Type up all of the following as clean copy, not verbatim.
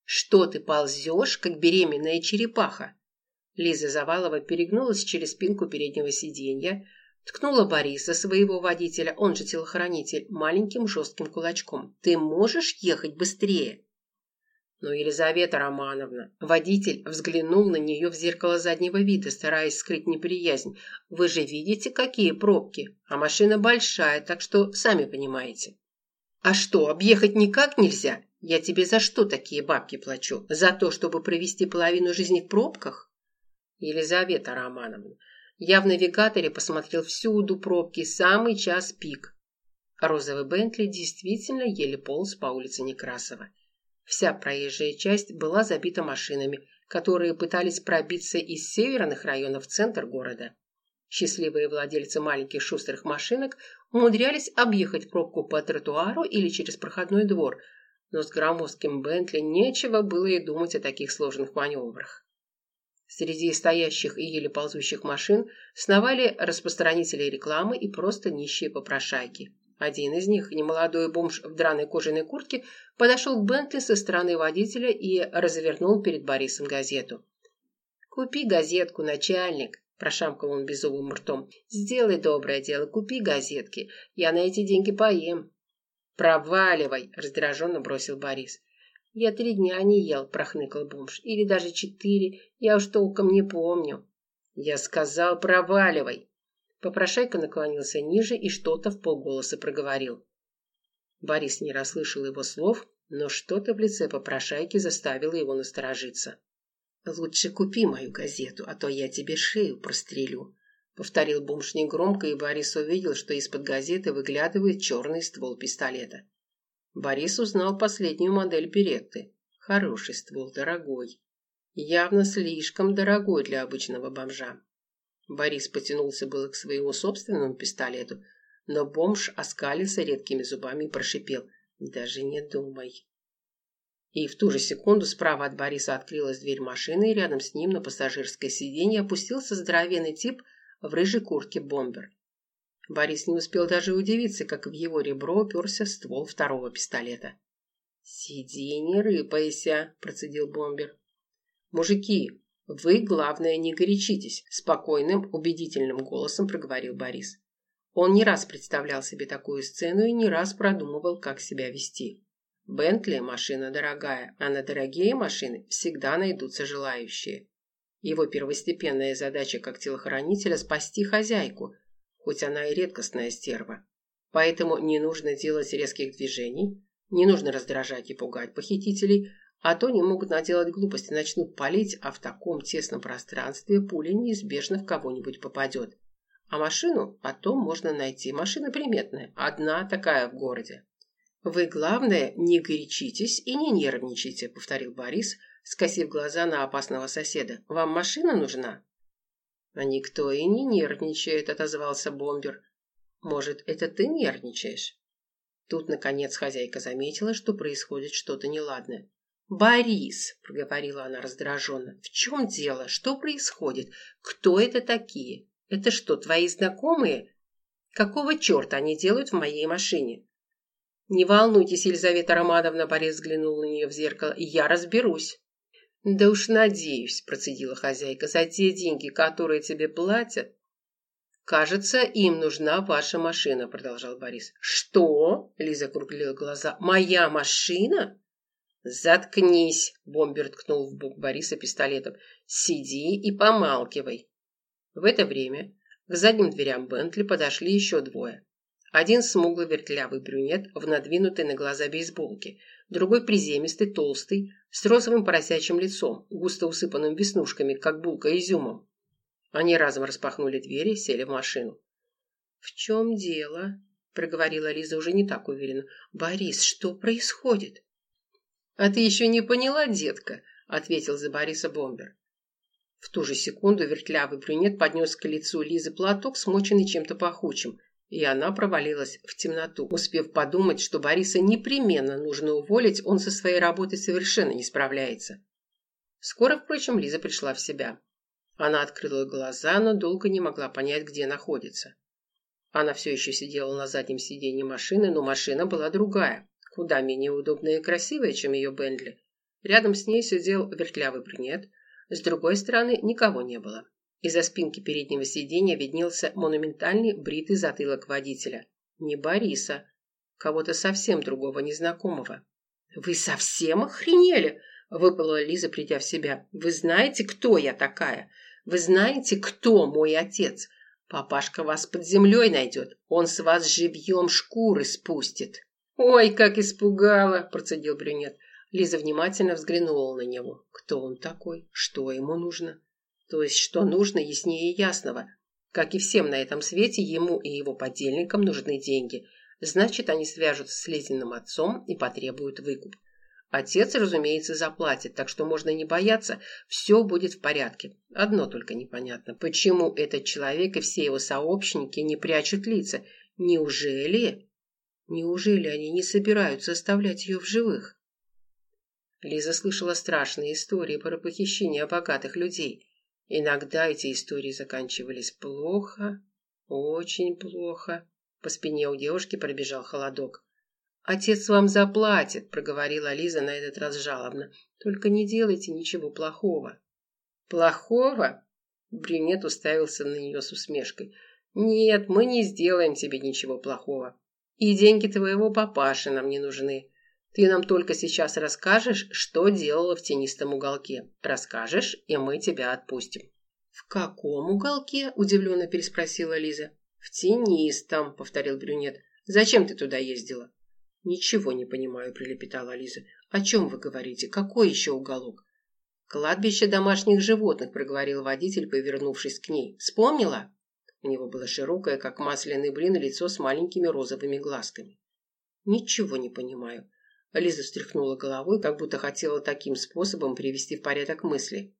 Что ты ползешь, как беременная черепаха? Лиза Завалова перегнулась через спинку переднего сиденья, ткнула Бориса, своего водителя, он же телохранитель, маленьким жестким кулачком. Ты можешь ехать быстрее? Но Елизавета Романовна, водитель взглянул на нее в зеркало заднего вида, стараясь скрыть неприязнь. Вы же видите, какие пробки, а машина большая, так что сами понимаете. А что, объехать никак нельзя? Я тебе за что такие бабки плачу? За то, чтобы провести половину жизни в пробках? Елизавета Романовна, я в навигаторе посмотрел всюду пробки, самый час пик. Розовый Бентли действительно еле полз по улице Некрасова. Вся проезжая часть была забита машинами, которые пытались пробиться из северных районов в центр города. Счастливые владельцы маленьких шустрых машинок умудрялись объехать пробку по тротуару или через проходной двор, но с громоздким Бентли нечего было и думать о таких сложных маневрах. Среди стоящих и еле ползущих машин сновали распространители рекламы и просто нищие попрошайки. Один из них, немолодой бомж в драной кожаной куртке, подошел к Бентли со стороны водителя и развернул перед Борисом газету. «Купи газетку, начальник», – прошамкал он беззубым ртом. «Сделай доброе дело, купи газетки. Я на эти деньги поем». «Проваливай», – раздраженно бросил Борис. «Я 3 дня не ел», – прохныкал бомж. «Или даже 4, я уж толком не помню». «Я сказал, проваливай». Попрошайка наклонился ниже и что-то вполголоса проговорил. Борис не расслышал его слов, но что-то в лице попрошайки заставило его насторожиться. «Лучше купи мою газету, а то я тебе шею прострелю», — повторил бомж негромко, и Борис увидел, что из-под газеты выглядывает черный ствол пистолета. Борис узнал последнюю модель Беретты. Хороший ствол, дорогой. Явно слишком дорогой для обычного бомжа. Борис потянулся было к своему собственному пистолету, но бомж оскалился редкими зубами и прошипел: «Даже не думай». И в ту же секунду справа от Бориса открылась дверь машины, и рядом с ним на пассажирское сиденье опустился здоровенный тип в рыжей куртке бомбер. Борис не успел даже удивиться, как в его ребро уперся ствол второго пистолета. «Сиди, не рыпайся», – процедил бомбер. «Мужики, вы, главное, не горячитесь», – спокойным, убедительным голосом проговорил Борис. Он не раз представлял себе такую сцену и не раз продумывал, как себя вести. Бентли – машина дорогая, а на дорогие машины всегда найдутся желающие. Его первостепенная задача как телохранителя – спасти хозяйку, хоть она и редкостная стерва. Поэтому не нужно делать резких движений, не нужно раздражать и пугать похитителей, а то они могут наделать глупости, начнут палить, а в таком тесном пространстве пуля неизбежно в кого-нибудь попадет. А машину потом можно найти. Машина приметная, одна такая в городе. «Вы, главное, не горячитесь и не нервничайте», — повторил Борис, скосив глаза на опасного соседа. «Вам машина нужна?» «А никто и не нервничает», — отозвался бомбер. «Может, это ты нервничаешь?» Тут, наконец, хозяйка заметила, что происходит что-то неладное. «Борис», — проговорила она раздраженно, — «в чем дело? Что происходит? Кто это такие? Это что, твои знакомые? Какого черта они делают в моей машине?» «Не волнуйтесь, Елизавета Романовна», — Борис взглянул на нее в зеркало, — «я разберусь». «Да уж надеюсь», — процедила хозяйка, — «за те деньги, которые тебе платят». «Кажется, им нужна ваша машина», — продолжал Борис. «Что?» — Лиза округлила глаза. «Моя машина?» «Заткнись!» — бомбер ткнул в бок Бориса пистолетом. «Сиди и помалкивай». В это время к задним дверям Бентли подошли еще двое. Один смуглый вертлявый брюнет в надвинутой на глаза бейсболке, другой приземистый, толстый, с розовым поросячьим лицом, густо усыпанным веснушками, как булка изюмом. Они разом распахнули двери и сели в машину. «В чем дело?» – проговорила Лиза уже не так уверенно. «Борис, что происходит?» «А ты еще не поняла, детка?» – ответил за Бориса бомбер. В ту же секунду вертлявый брюнет поднес к лицу Лизы платок, смоченный чем-то пахучим, и она провалилась в темноту, успев подумать, что Бориса непременно нужно уволить, он со своей работой совершенно не справляется. Скоро, впрочем, Лиза пришла в себя. Она открыла глаза, но долго не могла понять, где находится. Она все еще сидела на заднем сиденье машины, но машина была другая, куда менее удобная и красивая, чем ее Бентли. Рядом с ней сидел вертлявый брюнет. С другой стороны никого не было. Из-за спинки переднего сиденья виднелся монументальный бритый затылок водителя. Не Бориса, кого-то совсем другого, незнакомого. «Вы совсем охренели?» – выпалила Лиза, придя в себя. «Вы знаете, кто я такая? Вы знаете, кто мой отец? Папашка вас под землей найдет. Он с вас живьем шкуры спустит». «Ой, как испугала!» – процедил брюнет. Лиза внимательно взглянула на него. Кто он такой? Что ему нужно? То есть, что нужно, яснее ясного. Как и всем на этом свете, ему и его подельникам нужны деньги. Значит, они свяжутся с Лизиным отцом и потребуют выкуп. Отец, разумеется, заплатит, так что можно не бояться, все будет в порядке. Одно только непонятно, почему этот человек и все его сообщники не прячут лица? Неужели они не собираются оставлять ее в живых? Лиза слышала страшные истории про похищение богатых людей. Иногда эти истории заканчивались плохо, очень плохо. По спине у девушки пробежал холодок. «Отец вам заплатит», — проговорила Лиза на этот раз жалобно. «Только не делайте ничего плохого». «Плохого?» Брюнет уставился на нее с усмешкой. «Нет, мы не сделаем тебе ничего плохого. И деньги твоего папаши нам не нужны. Ты нам только сейчас расскажешь, что делала в тенистом уголке. Расскажешь, и мы тебя отпустим». «В каком уголке?» – удивленно переспросила Лиза. «В тенистом», – повторил брюнет. «Зачем ты туда ездила?» «Ничего не понимаю», – пролепетала Лиза. «О чем вы говорите? Какой еще уголок?» «Кладбище домашних животных», – проговорил водитель, повернувшись к ней. «Вспомнила?» У него было широкое, как масляный блин, лицо с маленькими розовыми глазками. «Ничего не понимаю». Лиза встряхнула головой, как будто хотела таким способом привести в порядок мысли.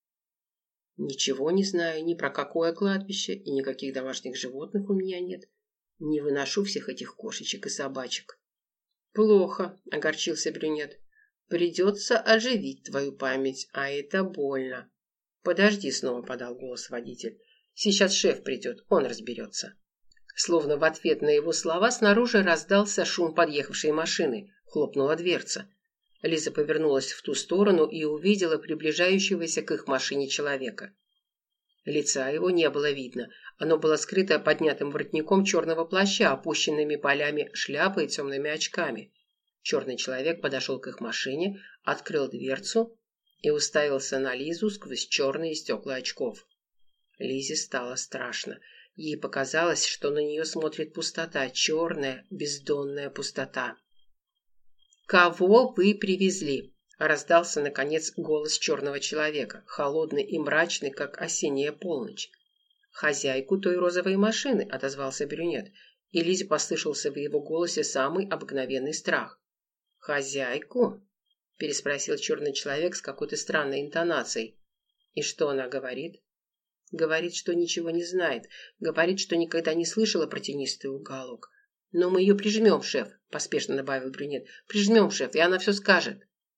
«Ничего не знаю ни про какое кладбище, и никаких домашних животных у меня нет. Не выношу всех этих кошечек и собачек». «Плохо», — огорчился брюнет. «Придется оживить твою память, а это больно». «Подожди», — снова подал голос водитель. «Сейчас шеф придет, он разберется». Словно в ответ на его слова снаружи раздался шум подъехавшей машины. Хлопнула дверца. Лиза повернулась в ту сторону и увидела приближающегося к их машине человека. Лица его не было видно. Оно было скрыто поднятым воротником черного плаща, опущенными полями шляпы и темными очками. Черный человек подошел к их машине, открыл дверцу и уставился на Лизу сквозь черные стекла очков. Лизе стало страшно. Ей показалось, что на нее смотрит пустота, черная, бездонная пустота. «Кого вы привезли?» – раздался, наконец, голос черного человека, холодный и мрачный, как осенняя полночь. «Хозяйку той розовой машины», – отозвался брюнет, и Лизе послышался в его голосе самый обыкновенный страх. «Хозяйку?» – переспросил черный человек с какой-то странной интонацией. «И что она говорит?» «Говорит, что ничего не знает, говорит, что никогда не слышала про тенистый уголок. Но мы ее прижмем, шеф», – поспешно добавил брюнет. «Прижмем, шеф, и она все скажет».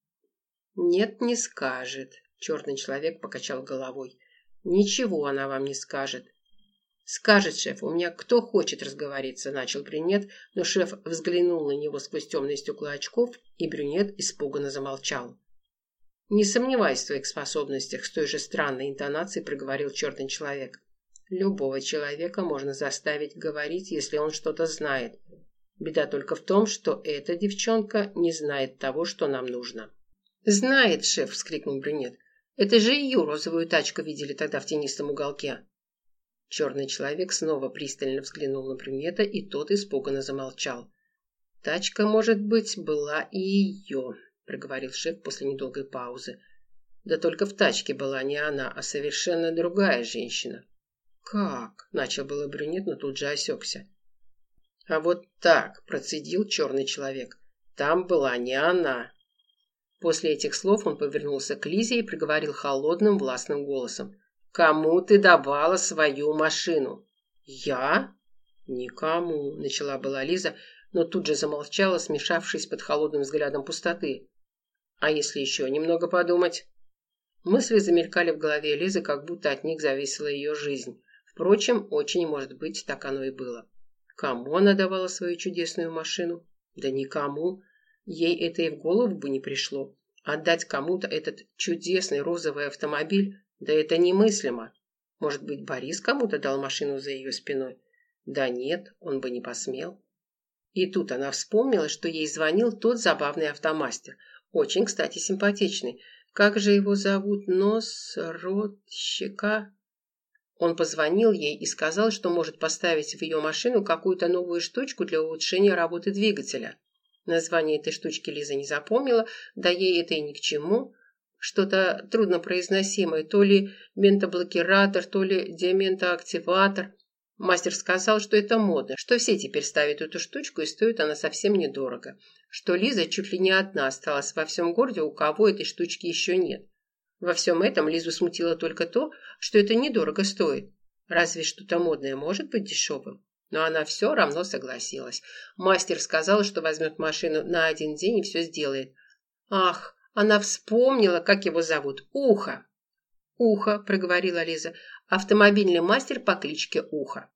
«Нет, не скажет», – черный человек покачал головой. «Ничего она вам не скажет». «Скажет, шеф, у меня кто хочет разговориться», – начал брюнет, но шеф взглянул на него сквозь темные стекла очков, и брюнет испуганно замолчал. «Не сомневайся в своих способностях», – с той же странной интонацией проговорил черный человек. «Любого человека можно заставить говорить, если он что-то знает. Беда только в том, что эта девчонка не знает того, что нам нужно». «Знает, шеф!» – вскрикнул брюнет. «Это же ее розовую тачку видели тогда в тенистом уголке». Черный человек снова пристально взглянул на брюнета, и тот испуганно замолчал. «Тачка, может быть, была и ее», – проговорил шеф после недолгой паузы. «Да только в тачке была не она, а совершенно другая женщина». «Как?» – начал было брюнет, но тут же осекся. «А вот так», – процедил черный человек. «Там была не она». После этих слов он повернулся к Лизе и проговорил холодным властным голосом. «Кому ты давала свою машину?» «Я?» «Никому», – начала была Лиза, но тут же замолчала, смешавшись под холодным взглядом пустоты. «А если еще немного подумать?» Мысли замелькали в голове Лизы, как будто от них зависела ее жизнь. Впрочем, очень может быть, так оно и было. Кому она давала свою чудесную машину? Да никому. Ей это и в голову бы не пришло. Отдать кому-то этот чудесный розовый автомобиль? Да это немыслимо. Может быть, Борис кому-то дал машину за ее спиной? Да нет, он бы не посмел. И тут она вспомнила, что ей звонил тот забавный автомастер. Очень, кстати, симпатичный. Как же его зовут? Нос, рот, щека? Он позвонил ей и сказал, что может поставить в ее машину какую-то новую штучку для улучшения работы двигателя. Название этой штучки Лиза не запомнила, да ей это и ни к чему. Что-то труднопроизносимое, то ли ментоблокиратор, то ли диаментоактиватор. Мастер сказал, что это модно, что все теперь ставят эту штучку и стоит она совсем недорого. Что Лиза чуть ли не одна осталась во всем городе, у кого этой штучки еще нет. Во всем этом Лизу смутило только то, что это недорого стоит. Разве что-то модное может быть дешевым? Но она все равно согласилась. Мастер сказал, что возьмет машину на один день и все сделает. Ах, она вспомнила, как его зовут. Ухо. Ухо, проговорила Лиза. Автомобильный мастер по кличке Ухо.